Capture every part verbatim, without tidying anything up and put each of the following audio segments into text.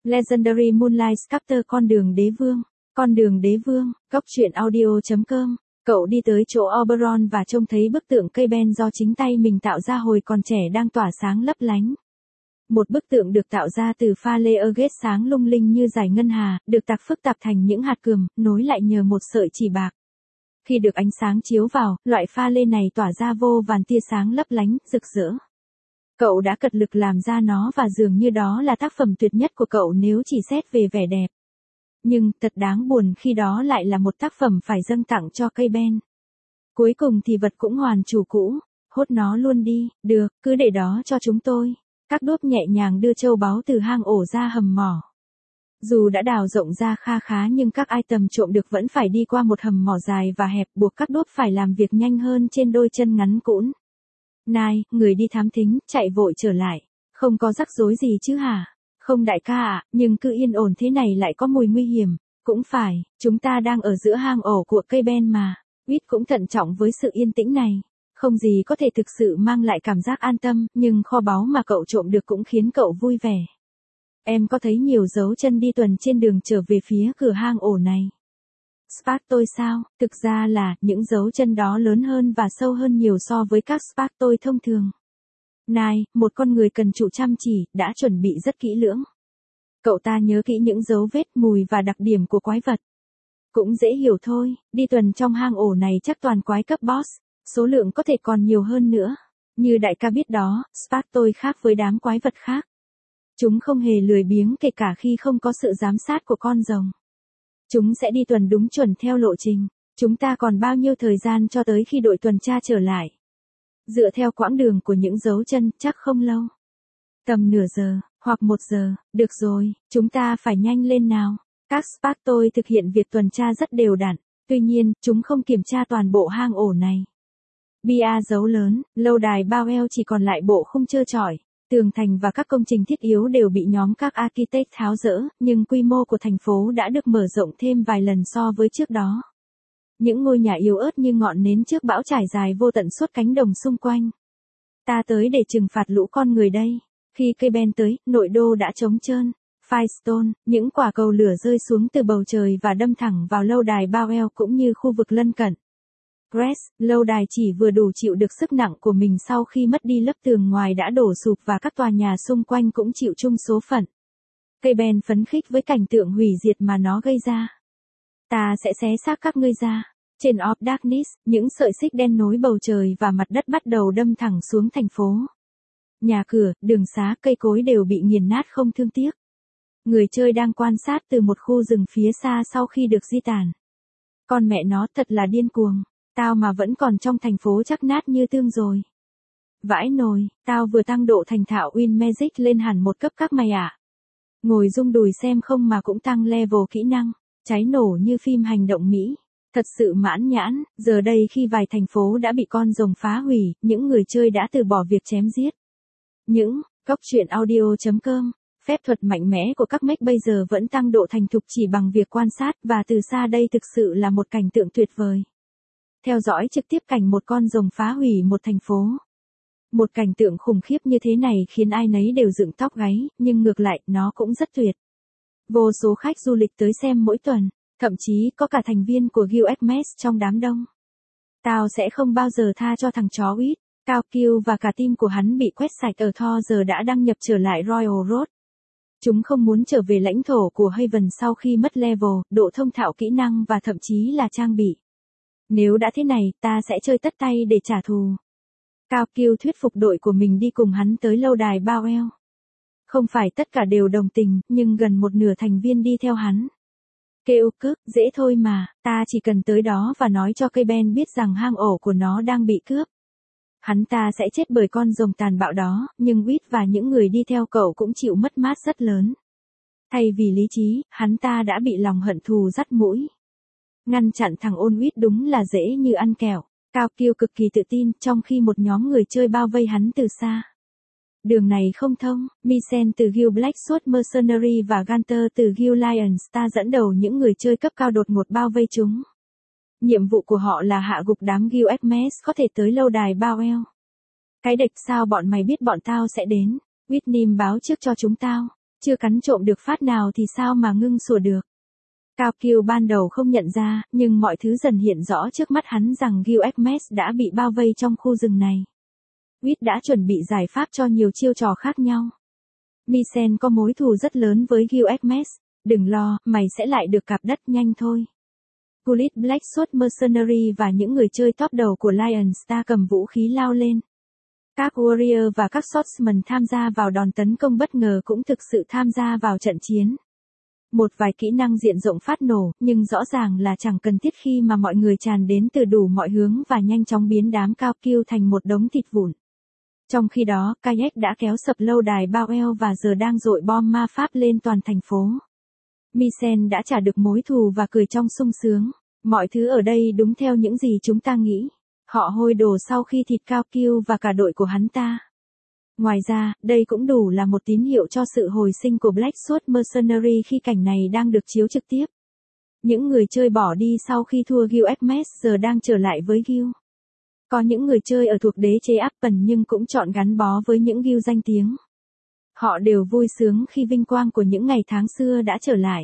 Legendary Moonlight Sculptor con đường đế vương. Con đường đế vương, góc truyện audio.com. Cậu đi tới chỗ Oberon và trông thấy bức tượng cây ben do chính tay mình tạo ra hồi còn trẻ đang tỏa sáng lấp lánh. Một bức tượng được tạo ra từ pha lê agate sáng lung linh như dải ngân hà, được tạc phức tạp thành những hạt cườm, nối lại nhờ một sợi chỉ bạc. Khi được ánh sáng chiếu vào, loại pha lê này tỏa ra vô vàn tia sáng lấp lánh, rực rỡ. Cậu đã cật lực làm ra nó và dường như đó là tác phẩm tuyệt nhất của cậu nếu chỉ xét về vẻ đẹp. Nhưng, thật đáng buồn khi đó lại là một tác phẩm phải dâng tặng cho cây ben. Cuối cùng thì vật cũng hoàn chủ cũ, hốt nó luôn đi, được, cứ để đó cho chúng tôi. Các đốp nhẹ nhàng đưa châu báu từ hang ổ ra hầm mỏ. Dù đã đào rộng ra kha khá nhưng các item trộm được vẫn phải đi qua một hầm mỏ dài và hẹp buộc các đốp phải làm việc nhanh hơn trên đôi chân ngắn cũn. Này, người đi thám thính, chạy vội trở lại. Không có rắc rối gì chứ hả? Không đại ca ạ, nhưng cứ yên ổn thế này lại có mùi nguy hiểm. Cũng phải, chúng ta đang ở giữa hang ổ của cây ben mà. Whit cũng thận trọng với sự yên tĩnh này. Không gì có thể thực sự mang lại cảm giác an tâm, nhưng kho báu mà cậu trộm được cũng khiến cậu vui vẻ. Em có thấy nhiều dấu chân đi tuần trên đường trở về phía cửa hang ổ này. Spark tôi sao? Thực ra là, những dấu chân đó lớn hơn và sâu hơn nhiều so với các Spark tôi thông thường. Này, một con người cần trụ chăm chỉ, đã chuẩn bị rất kỹ lưỡng. Cậu ta nhớ kỹ những dấu vết, mùi và đặc điểm của quái vật. Cũng dễ hiểu thôi, đi tuần trong hang ổ này chắc toàn quái cấp boss, số lượng có thể còn nhiều hơn nữa. Như đại ca biết đó, Spark tôi khác với đám quái vật khác. Chúng không hề lười biếng kể cả khi không có sự giám sát của con rồng. Chúng sẽ đi tuần đúng chuẩn theo lộ trình. Chúng ta còn bao nhiêu thời gian cho tới khi đội tuần tra trở lại? Dựa theo quãng đường của những dấu chân, chắc không lâu. Tầm nửa giờ, hoặc một giờ, được rồi, chúng ta phải nhanh lên nào. Các Spark tôi thực hiện việc tuần tra rất đều đặn, tuy nhiên, chúng không kiểm tra toàn bộ hang ổ này. Bia dấu lớn, lâu đài bao eo chỉ còn lại bộ khung trơ trọi. Tường thành và các công trình thiết yếu đều bị nhóm các architect tháo dỡ, nhưng quy mô của thành phố đã được mở rộng thêm vài lần so với trước đó. Những ngôi nhà yếu ớt như ngọn nến trước bão trải dài vô tận suốt cánh đồng xung quanh. Ta tới để trừng phạt lũ con người đây. Khi cây ben tới, nội đô đã trống trơn. Firestone, những quả cầu lửa rơi xuống từ bầu trời và đâm thẳng vào lâu đài bao eo cũng như khu vực lân cận. Crest, lâu đài chỉ vừa đủ chịu được sức nặng của mình sau khi mất đi lớp tường ngoài đã đổ sụp và các tòa nhà xung quanh cũng chịu chung số phận. Cây ben phấn khích với cảnh tượng hủy diệt mà nó gây ra. Ta sẽ xé xác các ngươi ra. Trên Of Darkness, những sợi xích đen nối bầu trời và mặt đất bắt đầu đâm thẳng xuống thành phố. Nhà cửa, đường xá, cây cối đều bị nghiền nát không thương tiếc. Người chơi đang quan sát từ một khu rừng phía xa sau khi được di tản. Con mẹ nó thật là điên cuồng. Tao mà vẫn còn trong thành phố chắc nát như tương rồi. Vãi nồi, tao vừa tăng độ thành thạo Win Magic lên hẳn một cấp các mày ạ. À. Ngồi rung đùi xem không mà cũng tăng level kỹ năng, cháy nổ như phim hành động Mỹ. Thật sự mãn nhãn, giờ đây khi vài thành phố đã bị con rồng phá hủy, những người chơi đã từ bỏ việc chém giết. Những, góc truyện audio.com, phép thuật mạnh mẽ của các mech bây giờ vẫn tăng độ thành thục chỉ bằng việc quan sát và từ xa đây thực sự là một cảnh tượng tuyệt vời. Theo dõi trực tiếp cảnh một con rồng phá hủy một thành phố. Một cảnh tượng khủng khiếp như thế này khiến ai nấy đều dựng tóc gáy, nhưng ngược lại, nó cũng rất tuyệt. Vô số khách du lịch tới xem mỗi tuần, thậm chí có cả thành viên của Guild Hermes trong đám đông. Tao sẽ không bao giờ tha cho thằng chó Whit. Cao Kill và cả team của hắn bị quét sạch ở Thor giờ đã đăng nhập trở lại Royal Road. Chúng không muốn trở về lãnh thổ của Haven sau khi mất level, độ thông thạo kỹ năng và thậm chí là trang bị. Nếu đã thế này, ta sẽ chơi tất tay để trả thù. Cao Kill thuyết phục đội của mình đi cùng hắn tới lâu đài bao eo. Không phải tất cả đều đồng tình, nhưng gần một nửa thành viên đi theo hắn. Kêu cướp, dễ thôi mà, ta chỉ cần tới đó và nói cho cây ben biết rằng hang ổ của nó đang bị cướp. Hắn ta sẽ chết bởi con rồng tàn bạo đó, nhưng Whit và những người đi theo cậu cũng chịu mất mát rất lớn. Thay vì lý trí, hắn ta đã bị lòng hận thù dắt mũi. Ngăn chặn thằng ôn Whit đúng là dễ như ăn kẹo. Cao Kill cực kỳ tự tin, trong khi một nhóm người chơi bao vây hắn từ xa. Đường này không thông, Misen từ Guild Blacksword Mercenary và Gunter từ Guild Lion Star dẫn đầu những người chơi cấp cao đột ngột bao vây chúng. Nhiệm vụ của họ là hạ gục đám Guild Hermes có thể tới lâu đài bao eo. Cái địch sao bọn mày biết bọn tao sẽ đến, Whitney báo trước cho chúng tao. Chưa cắn trộm được phát nào thì sao mà ngưng sủa được. Cao Kiêu ban đầu không nhận ra, nhưng mọi thứ dần hiện rõ trước mắt hắn rằng Gilgamesh đã bị bao vây trong khu rừng này. Whit đã chuẩn bị giải pháp cho nhiều chiêu trò khác nhau. Mycen có mối thù rất lớn với Gilgamesh, đừng lo, mày sẽ lại được cạp đất nhanh thôi. Gullit Blacksword Mercenary và những người chơi top đầu của Lion Star cầm vũ khí lao lên. Các warrior và các swordsman tham gia vào đòn tấn công bất ngờ cũng thực sự tham gia vào trận chiến. Một vài kỹ năng diện rộng phát nổ, nhưng rõ ràng là chẳng cần thiết khi mà mọi người tràn đến từ đủ mọi hướng và nhanh chóng biến đám Cao Kiêu thành một đống thịt vụn. Trong khi đó, Kayak đã kéo sập lâu đài bao eo và giờ đang dội bom ma pháp lên toàn thành phố. Mycen đã trả được mối thù và cười trong sung sướng. Mọi thứ ở đây đúng theo những gì chúng ta nghĩ. Họ hôi đồ sau khi thịt Cao Kiêu và cả đội của hắn ta. Ngoài ra, đây cũng đủ là một tín hiệu cho sự hồi sinh của Blacksword Mercenary khi cảnh này đang được chiếu trực tiếp. Những người chơi bỏ đi sau khi thua Gilgamesh giờ đang trở lại với Gil. Có những người chơi ở thuộc đế chế Appen nhưng cũng chọn gắn bó với những Gil danh tiếng. Họ đều vui sướng khi vinh quang của những ngày tháng xưa đã trở lại.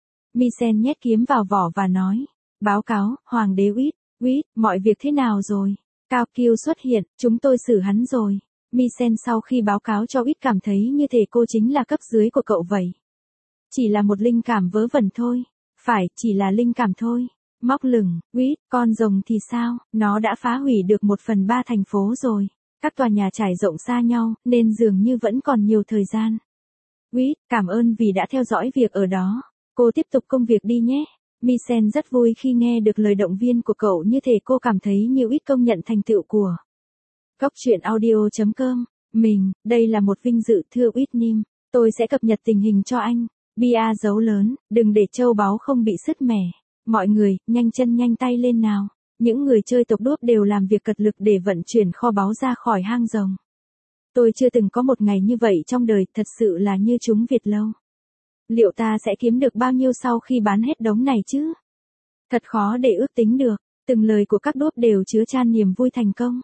Mycen nhét kiếm vào vỏ và nói, báo cáo, Hoàng đế Whit, Whit, mọi việc thế nào rồi? Cao Kiêu xuất hiện, chúng tôi xử hắn rồi. Mycen sau khi báo cáo cho Whit cảm thấy như thể cô chính là cấp dưới của cậu vậy. Chỉ là một linh cảm vớ vẩn thôi. Phải, chỉ là linh cảm thôi. Móc lửng, Whit, con rồng thì sao? Nó đã phá hủy được một phần ba thành phố rồi. Các tòa nhà trải rộng xa nhau, nên dường như vẫn còn nhiều thời gian. Whit, cảm ơn vì đã theo dõi việc ở đó. Cô tiếp tục công việc đi nhé. Mycen rất vui khi nghe được lời động viên của cậu, như thể cô cảm thấy như Whit công nhận thành tựu của Góc truyện audio chấm com. Mình, đây là một vinh dự thưa Whitnim. Tôi sẽ cập nhật tình hình cho anh. Bia dấu lớn, đừng để châu báu không bị sứt mẻ. Mọi người, nhanh chân nhanh tay lên nào. Những người chơi tộc đốp đều làm việc cật lực để vận chuyển kho báu ra khỏi hang rồng. Tôi chưa từng có một ngày như vậy trong đời, thật sự là như chúng Việt lâu. Liệu ta sẽ kiếm được bao nhiêu sau khi bán hết đống này chứ? Thật khó để ước tính được, từng lời của các đốp đều chứa chan niềm vui thành công.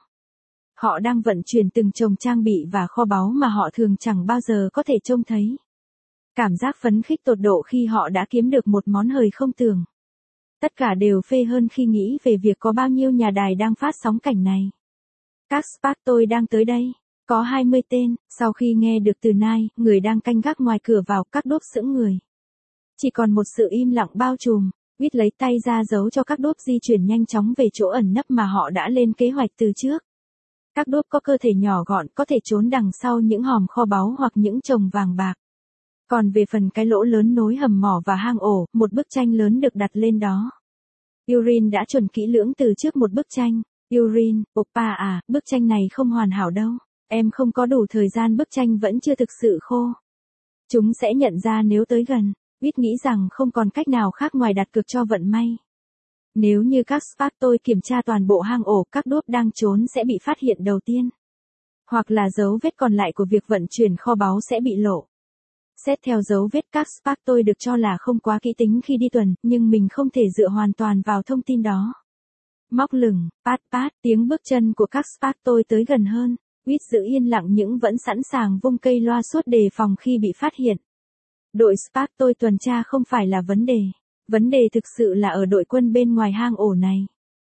Họ đang vận chuyển từng chồng trang bị và kho báu mà họ thường chẳng bao giờ có thể trông thấy. Cảm giác phấn khích tột độ khi họ đã kiếm được một món hời không tưởng. Tất cả đều phê hơn khi nghĩ về việc có bao nhiêu nhà đài đang phát sóng cảnh này. Các Spark tôi đang tới đây. Có hai mươi tên, sau khi nghe được từ Nai, người đang canh gác ngoài cửa vào, các đốp sững người. Chỉ còn một sự im lặng bao trùm, Whit lấy tay ra giấu cho các đốp di chuyển nhanh chóng về chỗ ẩn nấp mà họ đã lên kế hoạch từ trước. Các đốp có cơ thể nhỏ gọn, có thể trốn đằng sau những hòm kho báu hoặc những chồng vàng bạc. Còn về phần cái lỗ lớn nối hầm mỏ và hang ổ, một bức tranh lớn được đặt lên đó. Urin đã chuẩn kỹ lưỡng từ trước một bức tranh. Urin, oppa à, bức tranh này không hoàn hảo đâu. Em không có đủ thời gian, bức tranh vẫn chưa thực sự khô. Chúng sẽ nhận ra nếu tới gần. Whit nghĩ rằng không còn cách nào khác ngoài đặt cược cho vận may. Nếu như các Spark tôi kiểm tra toàn bộ hang ổ, các đốp đang trốn sẽ bị phát hiện đầu tiên. Hoặc là dấu vết còn lại của việc vận chuyển kho báu sẽ bị lộ. Xét theo dấu vết, các Spark tôi được cho là không quá kỹ tính khi đi tuần, nhưng mình không thể dựa hoàn toàn vào thông tin đó. Móc lửng, pat pat, tiếng bước chân của các Spark tôi tới gần hơn. Whit giữ yên lặng nhưng vẫn sẵn sàng vung cây loa suốt đề phòng khi bị phát hiện. Đội Spark tôi tuần tra không phải là vấn đề. Vấn đề thực sự là ở đội quân bên ngoài hang ổ này.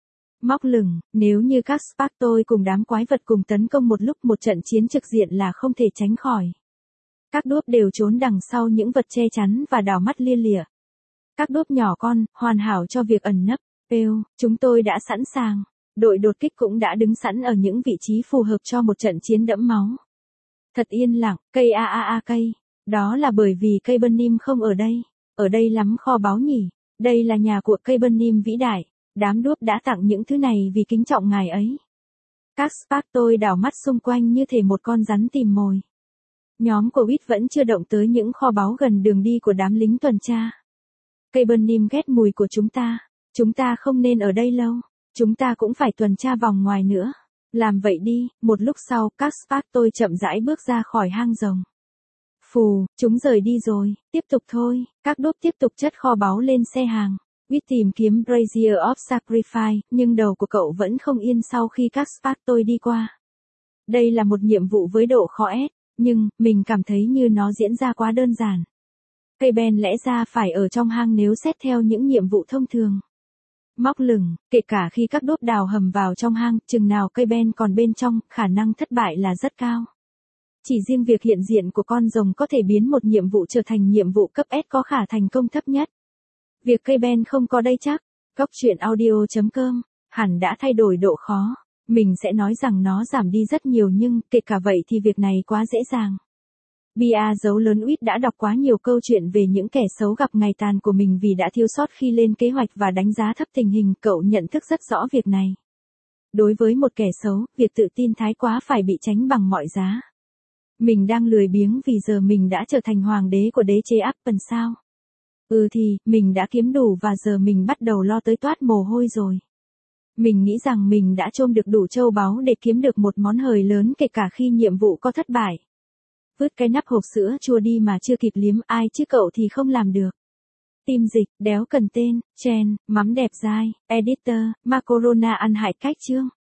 Móc lửng, nếu như các Spark tôi cùng đám quái vật cùng tấn công một lúc, một trận chiến trực diện là không thể tránh khỏi. Các đốp đều trốn đằng sau những vật che chắn và đảo mắt lia lịa. Các đốp nhỏ con, hoàn hảo cho việc ẩn nấp. Pêu, chúng tôi đã sẵn sàng. Đội đột kích cũng đã đứng sẵn ở những vị trí phù hợp cho một trận chiến đẫm máu. Thật yên lặng, cây a a a cây. Đó là bởi vì cây Burnim không ở đây. Ở đây lắm kho báu nhỉ. Đây là nhà của cây Burnim vĩ đại. Đám đốp đã tặng những thứ này vì kính trọng ngài ấy. Các Spark tôi đảo mắt xung quanh như thể một con rắn tìm mồi. Nhóm của Whit vẫn chưa động tới những kho báu gần đường đi của đám lính tuần tra. Cây Burnim ghét mùi của chúng ta. Chúng ta không nên ở đây lâu. Chúng ta cũng phải tuần tra vòng ngoài nữa. Làm vậy đi. Một lúc sau, các Spark tôi chậm rãi bước ra khỏi hang rồng. Phù, chúng rời đi rồi. Tiếp tục thôi. Các đốp tiếp tục chất kho báu lên xe hàng. Whit tìm kiếm Brazier of Sacrifice, nhưng đầu của cậu vẫn không yên sau khi các Spark tôi đi qua. Đây là một nhiệm vụ với độ khó S, Nhưng, mình cảm thấy như nó diễn ra quá đơn giản. Cây ben lẽ ra phải ở trong hang nếu xét theo những nhiệm vụ thông thường. Móc lửng, kể cả khi các đốt đào hầm vào trong hang, chừng nào cây ben còn bên trong, khả năng thất bại là rất cao. Chỉ riêng việc hiện diện của con rồng có thể biến một nhiệm vụ trở thành nhiệm vụ cấp S có khả thành công thấp nhất. Việc cây ben không có đây chắc. Góc truyện audio chấm com hẳn đã thay đổi độ khó. Mình sẽ nói rằng nó giảm đi rất nhiều nhưng, kể cả vậy thì việc này quá dễ dàng. Bia dấu lớn Uýt đã đọc quá nhiều câu chuyện về những kẻ xấu gặp ngày tàn của mình vì đã thiếu sót khi lên kế hoạch và đánh giá thấp tình hình, cậu nhận thức rất rõ việc này. Đối với một kẻ xấu, việc tự tin thái quá phải bị tránh bằng mọi giá. Mình đang lười biếng vì giờ mình đã trở thành hoàng đế của đế chế Apple sao? Ừ thì, mình đã kiếm đủ và giờ mình bắt đầu lo tới toát mồ hôi rồi. Mình nghĩ rằng mình đã chôm được đủ châu báu để kiếm được một món hời lớn kể cả khi nhiệm vụ có thất bại. Vứt cái nắp hộp sữa chua đi mà chưa kịp liếm, ai chứ cậu thì không làm được. Tim dịch, đéo cần tên, chen, mắm đẹp dai, editor, macarona ăn hại cách chương.